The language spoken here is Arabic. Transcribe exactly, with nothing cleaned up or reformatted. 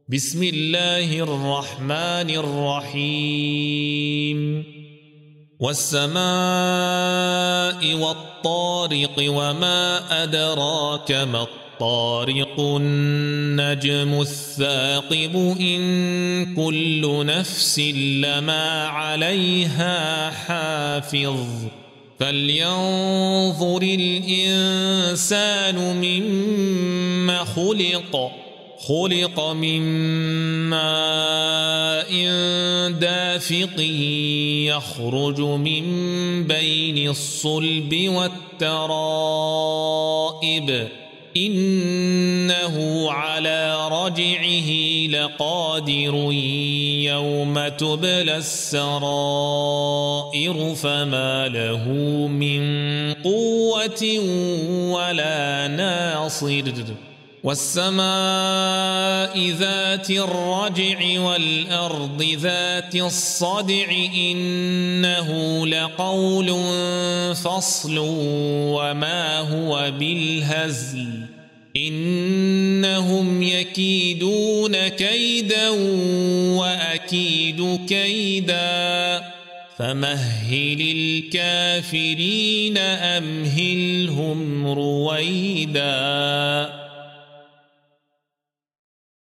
بسم الله الرحمن الرحيم والسماء والطارق وما أدراك ما الطارق النجم الثاقب إن كل نفس لما عليها حافظ فلينظر الإنسان مما خلق خلق من ماء دافق يخرج من بين الصلب والترائب إنه على رجعه لقادر يوم تبلى السرائر فما له من قوة ولا ناصر والسماء ذات الرجع والأرض ذات الصدع إنه لقول فصل وما هو بالهزل إنهم يكيدون كيدا وأكيد كيدا فمهل الكافرين أمهلهم رويدا.